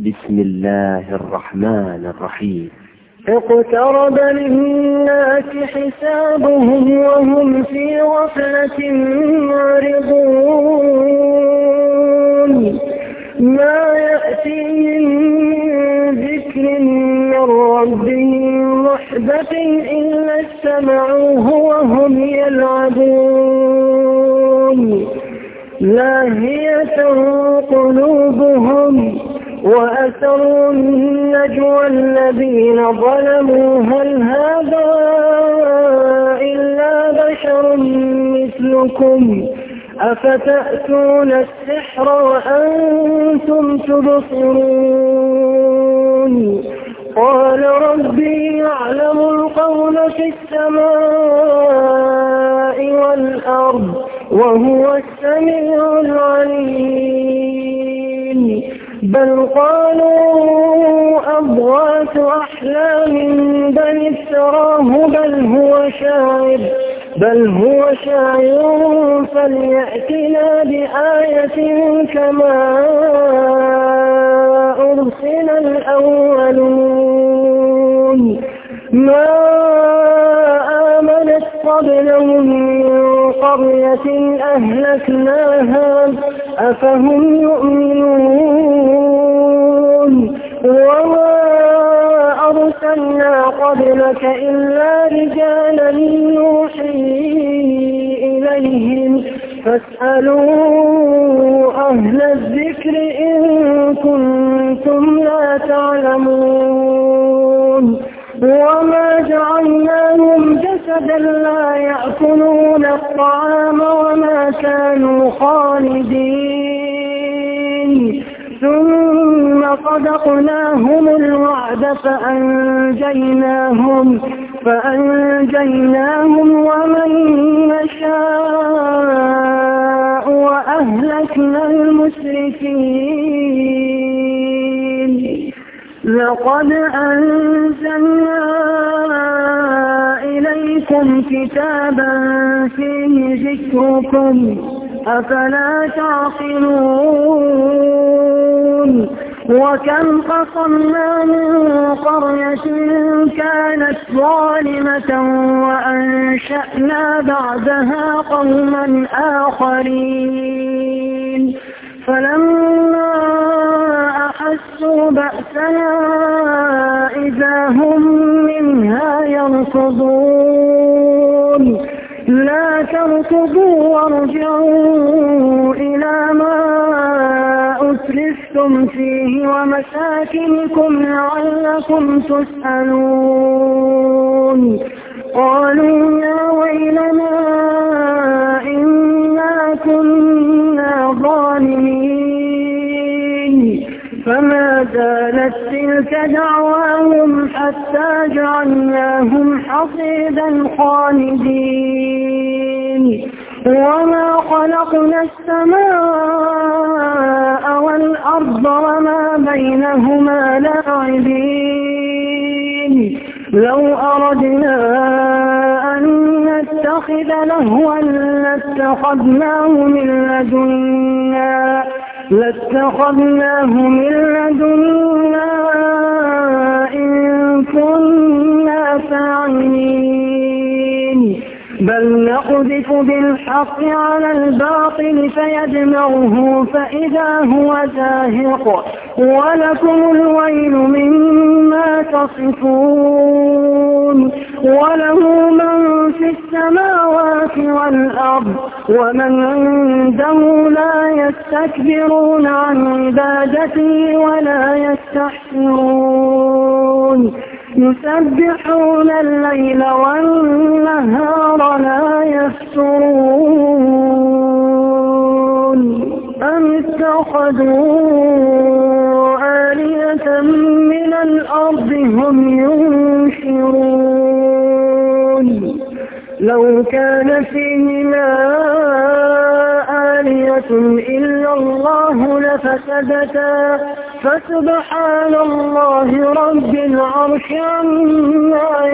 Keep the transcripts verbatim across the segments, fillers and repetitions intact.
بسم الله الرحمن الرحيم. اقترب للناس حسابهم وهم في غفلة معرضون ما يأتيهم من ذكر من ربهم محدث إلا استمعوه وهم يلعبون لاهية قلوبهم وأسروا النجوى الذين ظلموا هل هذا إلا بشر مثلكم أفتأتون السحر وأنتم تبصرون قال ربي يعلم القول في السماء والأرض وهو السميع العليم بل قالوا أضغاث أحلام بل افتراه بل هو شاعر بل هو شاعر فليأتنا بآية كما أرسل الأولون ما آمنت قبلهم من قرية أهلكناها أفهم يؤمنون وما أرسلنا قبلك إلا رجالا نوحي إليهم فاسألوا أهل الذكر إن كنتم لا تعلمون وما جعلناهم جسدا لا يأكلون الطعام وما كانوا خالدين ثم صدقناهم الوعد فأنجيناهم فأنجيناهم ومن نشاء وأهلكنا المسرفين لقد أنزلنا إليكم كتابا فيه ذكركم أفلا تعقلون وكم قصمنا من قرية كانت ظالمة وأنشأنا بعدها قوما آخرين فلما أحسوا بأسنا إذا هم منها يركضون لا تركضوا وارجعوا إلى ما أسرفتم فيه ومساكنكم لعلكم تسألون قالوا يا ويلنا إنا كنا ظالمين فما زالت تلك دعواهم حتى جعلناهم حصيدا خالدين وما خلقنا السماء والأرض وما بينهما لاعبين لو أردنا أن نتخذ لهوا لاتخذناه من لدنا لاتخذناه من لدنا إن كنا فاعلين بل نقذف بالحق على الباطل فيدمغه فإذا هو زاهق ولكم الويل مما تصفون وله من في السماوات والأرض ومن عنده لا يستكبرون عن عبادته ولا يستحسرون يسبحون الليل والنهار لا يفترون أم اتخذوا آلهة من الأرض هم ينشرون لو كان فيهما آلهة إلا الله لفسدتا فسبحان الله رب العرش عما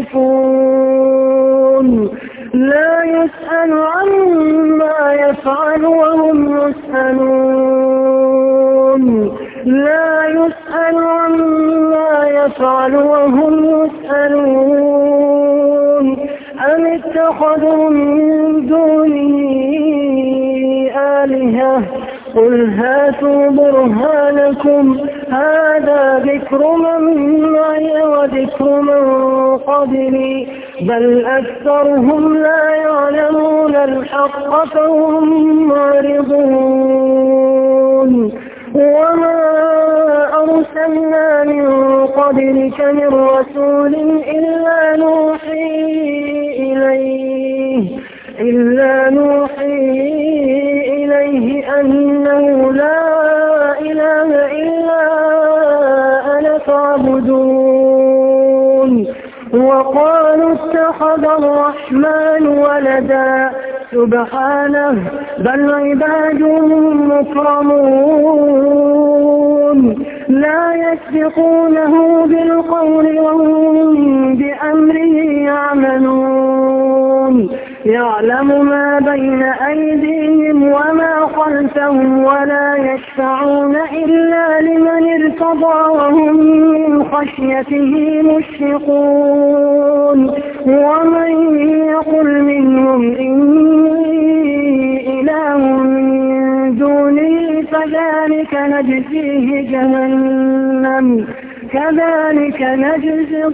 يصفون لا يسأل عما يفعل وهم يسألون لا يسأل عما يفعل وهم يسألون أم اتخذوا من دونه آلهة قل هاتوا برهانكم هذا ذكر من معي وذكر من قبلي بل أكثرهم لا يعلمون الحق فهم معرضون وما أرسلنا من قبلك من رسول إلا نوحي إليه إلا نوحي إليه أنه لا إله إلا أنا فاعبدون وقالوا اتخذ الرحمن ولدا سبحانه بل عباد مكرمون لا يسبقونه بالقول وهم بأمره يعملون يعلم ما بين أيديهم وما خلفهم ولا يشفعون إلا لمن ارتضى وهم من خشيته مشفقون ومن يقل منهم إني إله من دونه فذلك نجزيه جهنم كذلك نجزي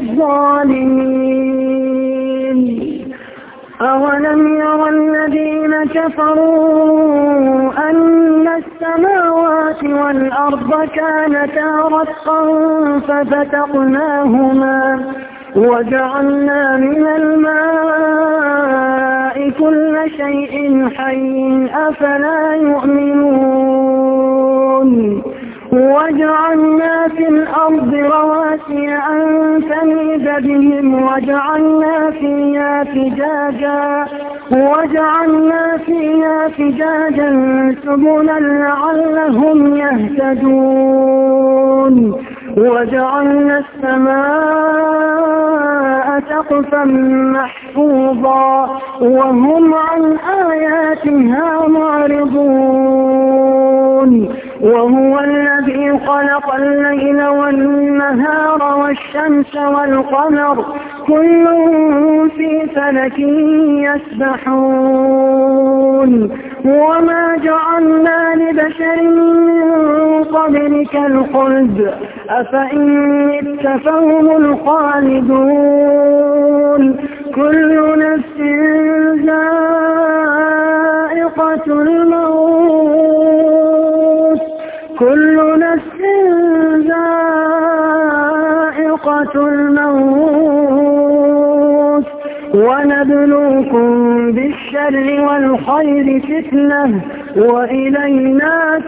الظالمين أولم يرى الذين كفروا أن السماوات والأرض كانتا رتقا ففتقناهما وجعلنا من الماء كل شيء حي أفلا يؤمنون وجعلنا في الأرض رواسي أن تميد بهم وجعلنا فيها فجاجا وجعلنا فيها فجاجا سبلا لعلهم يهتدون وجعلنا السماء سقفا محفوظا وهم عن آياتها معرضون وهو الذي خلق الليل والنهار والشمس والقمر كل في فلك يسبحون وما جعلنا لبشر من قبلك الخلد أفإن مت فهم الخالدون كل نفس ذائقة الموت كل نفس ذائقة الموت ونبلوكم بالشر والخير فتنة وإلينا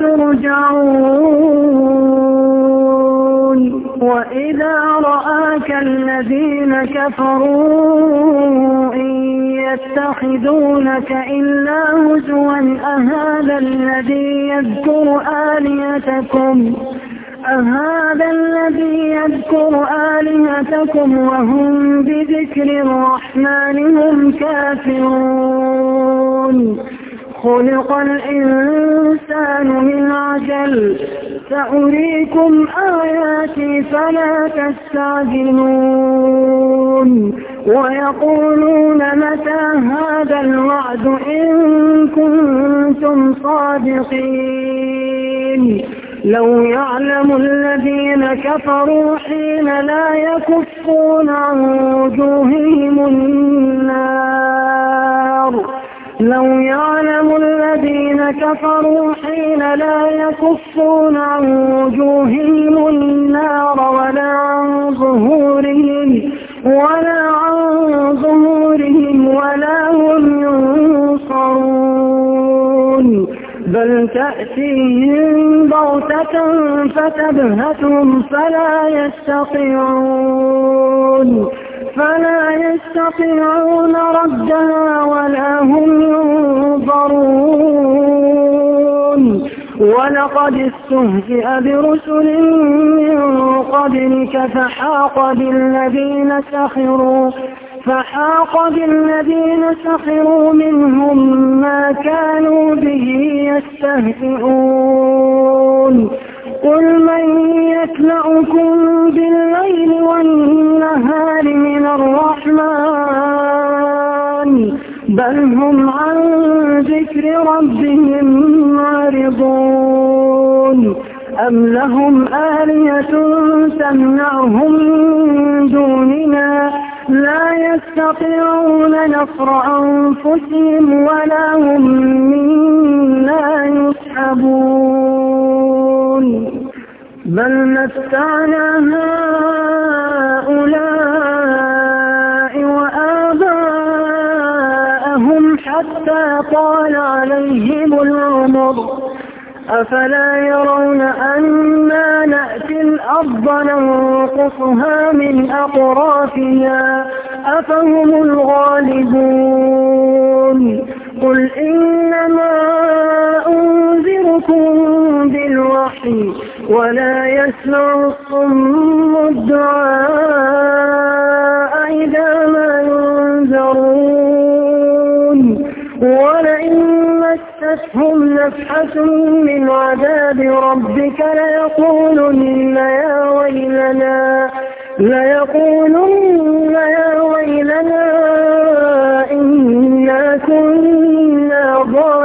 ترجعون وإذا رآك الذين كفروا إن يتخذونك إلا هزوا أهذا الذي يذكر آلهتكم أهذا الذي يذكر آلهتكم وهم بذكر الرحمن هم كافرون خلق الإنسان من عجل سأريكم آياتي فلا تستعجلون ويقولون متى هذا الوعد إن كنتم صادقين لو يعلم الذين كفروا حين لا يكفون عن وجوههم النار لو يعلم الذين كفروا حين لا يكفون عن وجوههم النار ولا عن ظهورهم ولا عن ظهورهم ولا هم ينصرون بل تأتيهم بغتة فتبهتهم فلا يستطيعون فلا يستطيعون ردها ولا هم ينظرون ولقد استهزئ برسل من قبلك فحاق بالذين سخروا فحاق بالذين سخروا منهم ما كانوا به يستهزئون قل من يكلؤكم بالليل والنهار من الرحمن بل هم عن ذكر ربهم معرضون أم لهم آلهة تمنعهم من دوننا لا يستطيعون نصر أنفسهم ولا هم منا يسحبون بل متعنا هؤلاء وآباءهم حتى طال عليهم العمر أفلا يرون أنا نأتي الأرض ننقصها من أطرافها أفهم الغالبون قل إنما أنذركم بالوحي ولا يسمع الصم الدعاء إذا ما ينذرون ولئن مستهم نفحة من عذاب ربك ليقولن يا ويلنا ليقولن يا ويلنا إنا كنا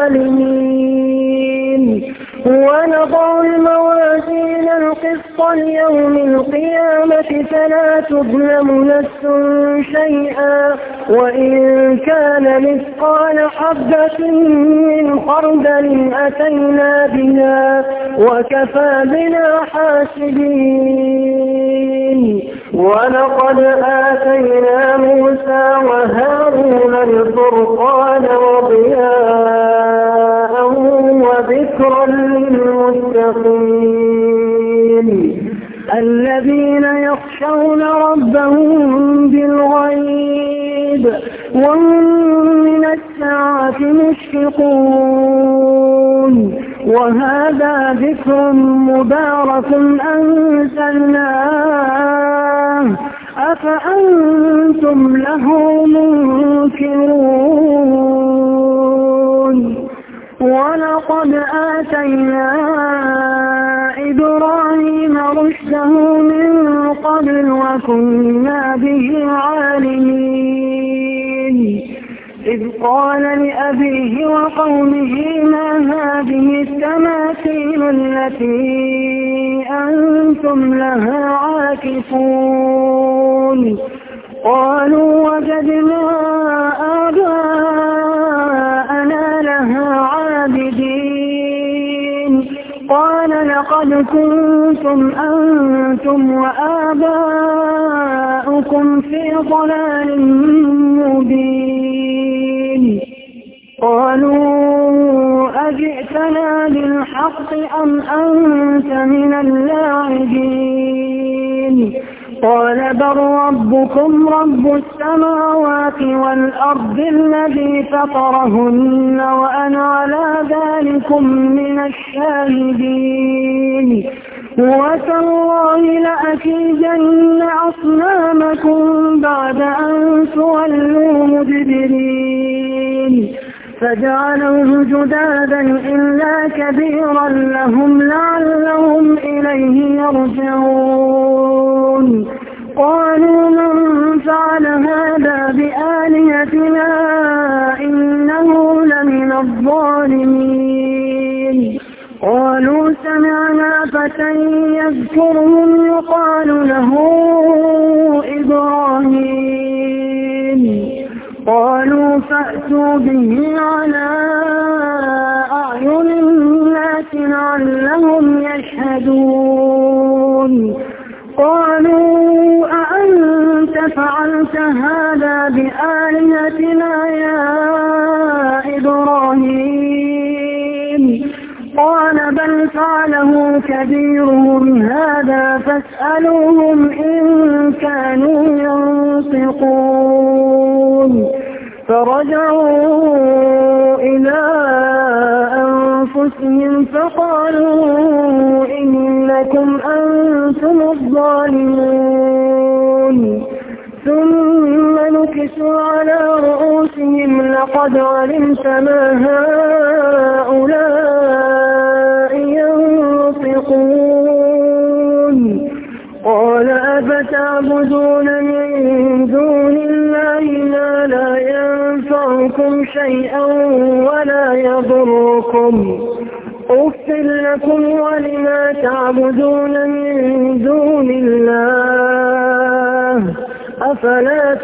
ظالمين ونضع الموازين القسط ليوم القيامة فلا تظلم نفس شيئا وإن كان مثقال حبة من خردل أتينا بها وكفى بنا حاسبين ولقد آتينا موسى وهارون الفرقان وضياء وذكرا للمتقين الذين يخشون ربهم بالغيب وهم من الساعة مشفقون وهذا ذكر مبارك أنزلناه أفأنتم له منكرون ولقد آتينا إبراهيم رشده من قبل وكنا به عالمين إذ قال لأبيه وقومه ما هذه التماثيل التي أنتم لها عاكفون قالوا وجدنا آباءنا لها عابدين قال لقد كنتم أنتم وآباؤكم في ضلال مبين قالوا أجئتنا بالحق أم أنت من اللاعبين قال بل ربكم رب السماوات والأرض الذي فطرهن وأنا على ذلكم من الشاهدين وتالله لأكيدن أصنامكم بعد أن تولوا مدبرين فجعلوه جدادا إلا كبيرا لهم لعلهم إليه يرجعون قالوا من فعل هذا بآلهتنا إنه لمن الظالمين قالوا سمعنا فتى يذكرهم يقال له إبراهيم قالوا فأتوا به على أعين الناس لعلهم يشهدون قالوا أأنت فعلت هذا بآلهتنا يا إبراهيم قال بل فعله كبيرهم هذا فاسألوهم إن كانوا ينطقون فرجعوا إلى أنفسهم فقالوا إنكم أنتم الظالمون ثم نكسوا على رؤوسهم لقد علمت ما هؤلاء ينطقون قال أفتعبدون من دون الله ما لا ينفعكم شيئا ولا يضركم أف لكم ولما تعبدون من دون الله أفلا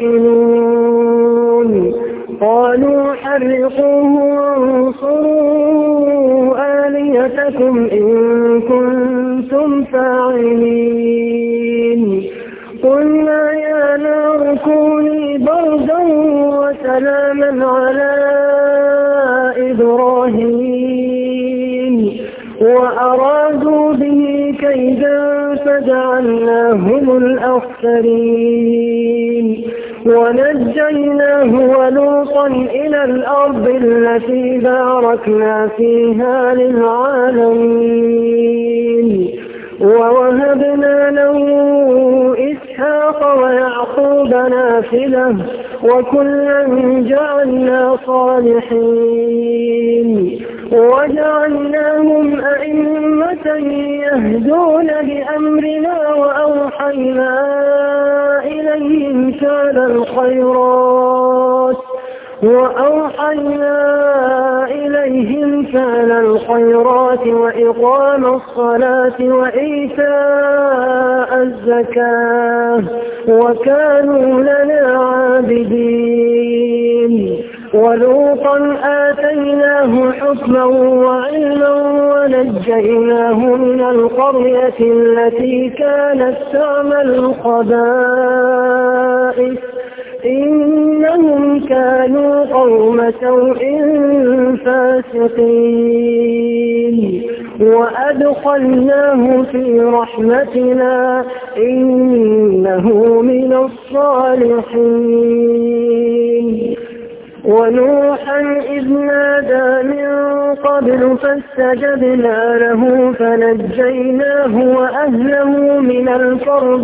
تعقلون قالوا حرقوه وانصروا آلهتكم إن كنتم فاعلين قلنا يا نار كوني بردا وسلاما على إبراهيم وأرادوا به كيدا فجعلناهم الأخسرين ونجيناه ولوطا إلى الأرض التي باركنا فيها للعالمين ووهبنا له إسحاق ويعقوب نافلة وكلا جعلنا صالحين وجعلناهم أئمة يهدون بأمرنا وأوحينا إليهم فعل الخيرات وأوحينا إليهم فعل الخيرات وإقام الصلاة وإيتاء الزكاة وكانوا لنا عابدين ولوطا آتيناه حكما وعلما ونجيناه من القرية التي كانت تعمل الخبائث إنهم كانوا قوم سوء فاسقين وأدخلناه في رحمتنا إنه من الصالحين ونوحا إذ نادى من قبل فاستجبنا له فنجيناه وأهله من الكرب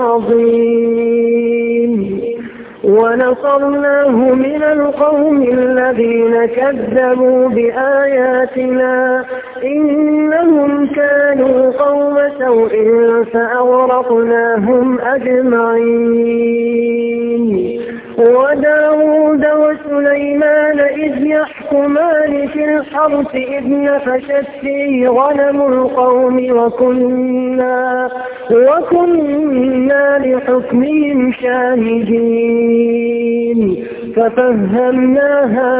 العظيم ونصرناه من القوم الذين كذبوا بآياتنا إنهم كانوا قوم سوء فأغرقناهم أجمعين وداود وسليمان إذ يحكمان في الحرث إذ نفشت فيه غنم القوم وكنا, وكنا لحكمهم شاهدين ففهمناها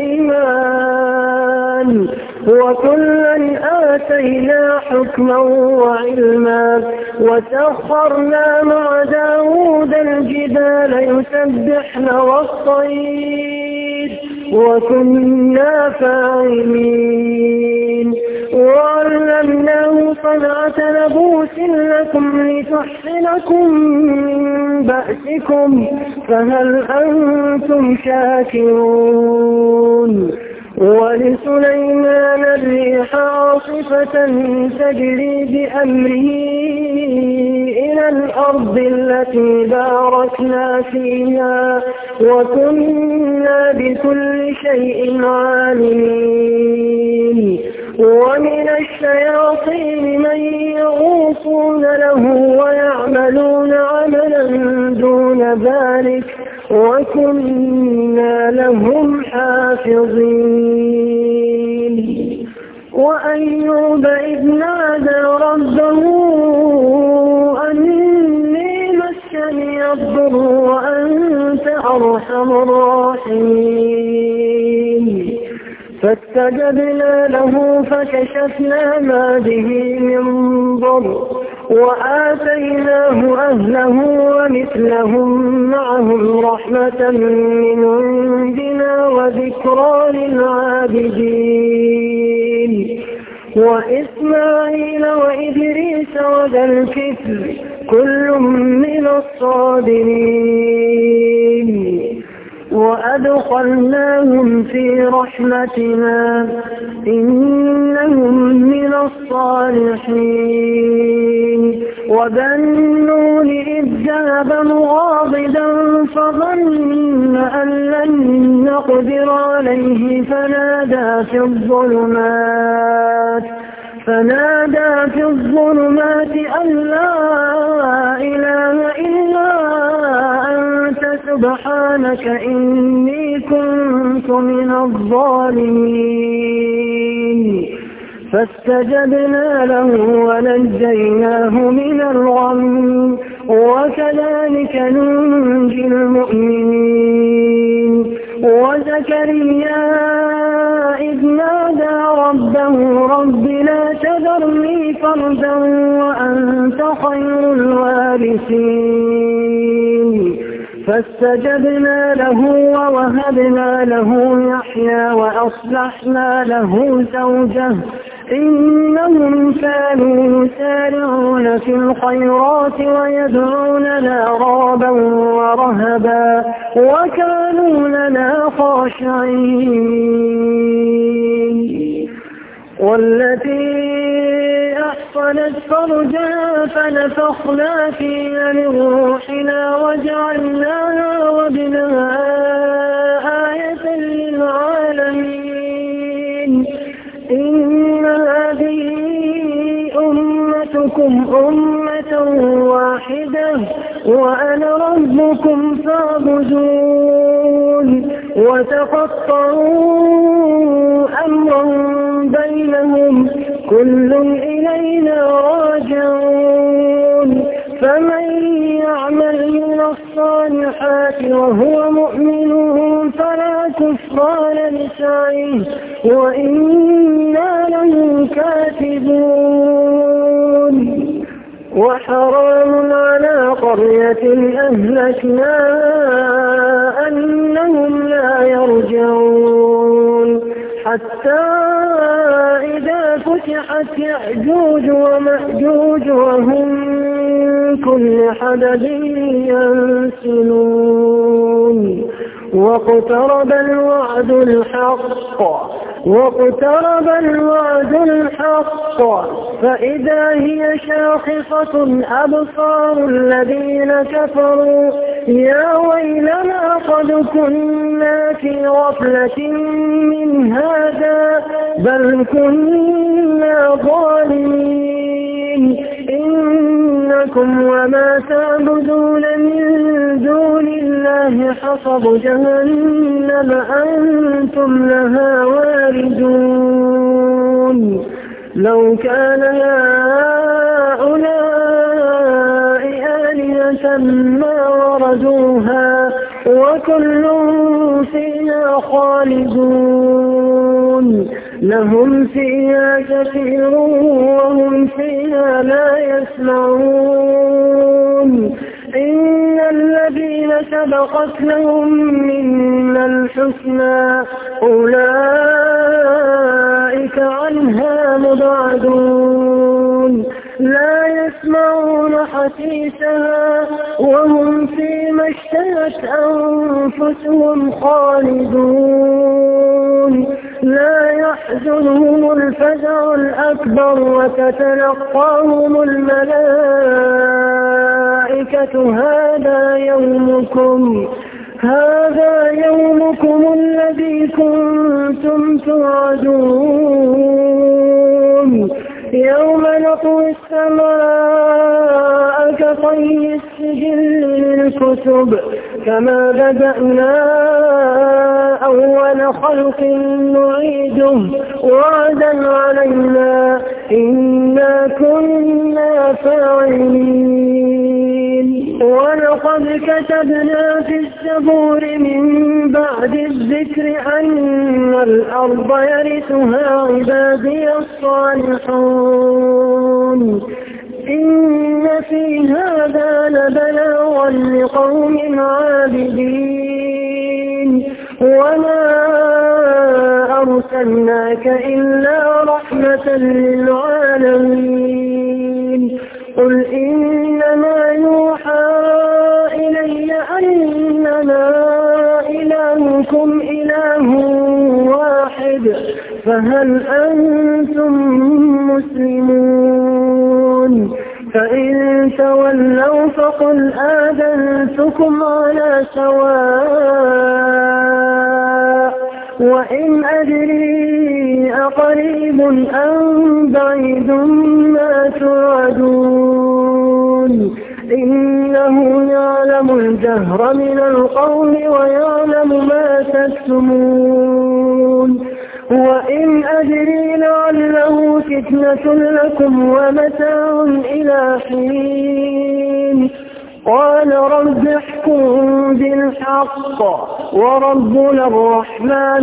سليمان وكلا آتينا حكما وعلما وسخرنا مع داود الجبال يسبحن والطير وكنا فاعلين وعلمناه صنعة لبوس لكم لتحصنكم من بأسكم فهل أنتم شاكرون ولسليمان الريح عاصفة تجري بأمره إلى الأرض التي باركنا فيها وكنا بكل شيء عالمين ومن الشياطين من يغوصون له ويعملون عملا دون ذلك وكنا لهم حافظين وأيوب إذ نادى ربه أني مسني الضر وأنت أرحم الراحمين فاستجبنا له فكشفنا ما به من ضر وآتيناه أهله ومثلهم معهم رحمة من عندنا وذكرى للعابدين وإسماعيل وإدريس وذا الكفل كل من الصابرين وأدخلناهم في رحمتنا إنهم من الصالحين وذنون إذ ذهب مغاضبا فظن أن لن نقدر عليه فنادى في الظلمات فنادى في الظلمات أن لا سبحانك إني كنت من الظالمين فاستجبنا له ونجيناه من الغم وكذلك ننجي المؤمنين وزكريا إذ نادى ربه رب لا تذرني فردا وأنت خير الوارثين فاستجبنا له ووهبنا له يحيى وأصلحنا له زوجه إنهم كانوا يسارعون في الخيرات ويدعوننا رغبا ورهبا وكانوا لنا خاشعين والتي أحصنت فرجها فنفخنا فيها من روحنا وجعلناها وابنها آية للعالمين إن هذه أمتكم أمة واحدة وأنا ربكم فاعبدون وتقطعوا أمرهم بينهم كل إلينا راجعون فمن يعمل من الصالحات وهو مؤمن فلا كفران لسعيه وإنا له كاتبون وحرام على قرية أهلكناها أنهم لا يرجعون حتى إذا فتحت يأجوج ومأجوج وهم من كل حدب ينسلون واقترب الوعد الحق واقترب الوعد الحق فإذا هي شاخصة أبصار الذين كفروا يا ويلنا قد كنا في غفلة من هذا بل كنا ظالمين إنكم وما تعبدون من دون الله حصب جهنم أنتم لها واردون لو كان هؤلاء آلهة ما وردوها وكل فيها خالدون لهم فيها كثير وهم فيها لا يسمعون إن الذين سبقت لهم منا الحسنى أولئك عنها مبعدون لا يسمعون حسيسها وهم فيما اشتهت أنفسهم خالدون لا يحزنهم الفزع الأكبر وتتلقاهم الملائكة هذا يومكم هذا يومكم الذي كنتم توعدون يوم نطوي السماء كطي السجل للكتب كما بدأنا أول خلق نعيده وعدا علينا إنا كنا فاعلين ولقد كتبنا في الزبور من بعد الذكر أن الأرض يرثها عبادي الصالحون إن في هذا لبلاغا لقوم عابدين وما أرسلناك إلا رحمة للعالمين قل إنما يوحى إلي أنما إلهكم إله واحد فهل أنتم مسلمون فإن تولوا فقل آذنتكم على سواء وإن أدري أقريب أم بعيد ما توعدون إنه يعلم الجهر من القول ويعلم ما تكتمون وإن أدري لعله فتنة لكم ومتاع إلى حين قال رب احكم بالحق وربنا الرحمن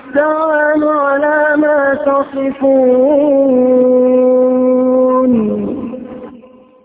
المستعان على ما تصفون.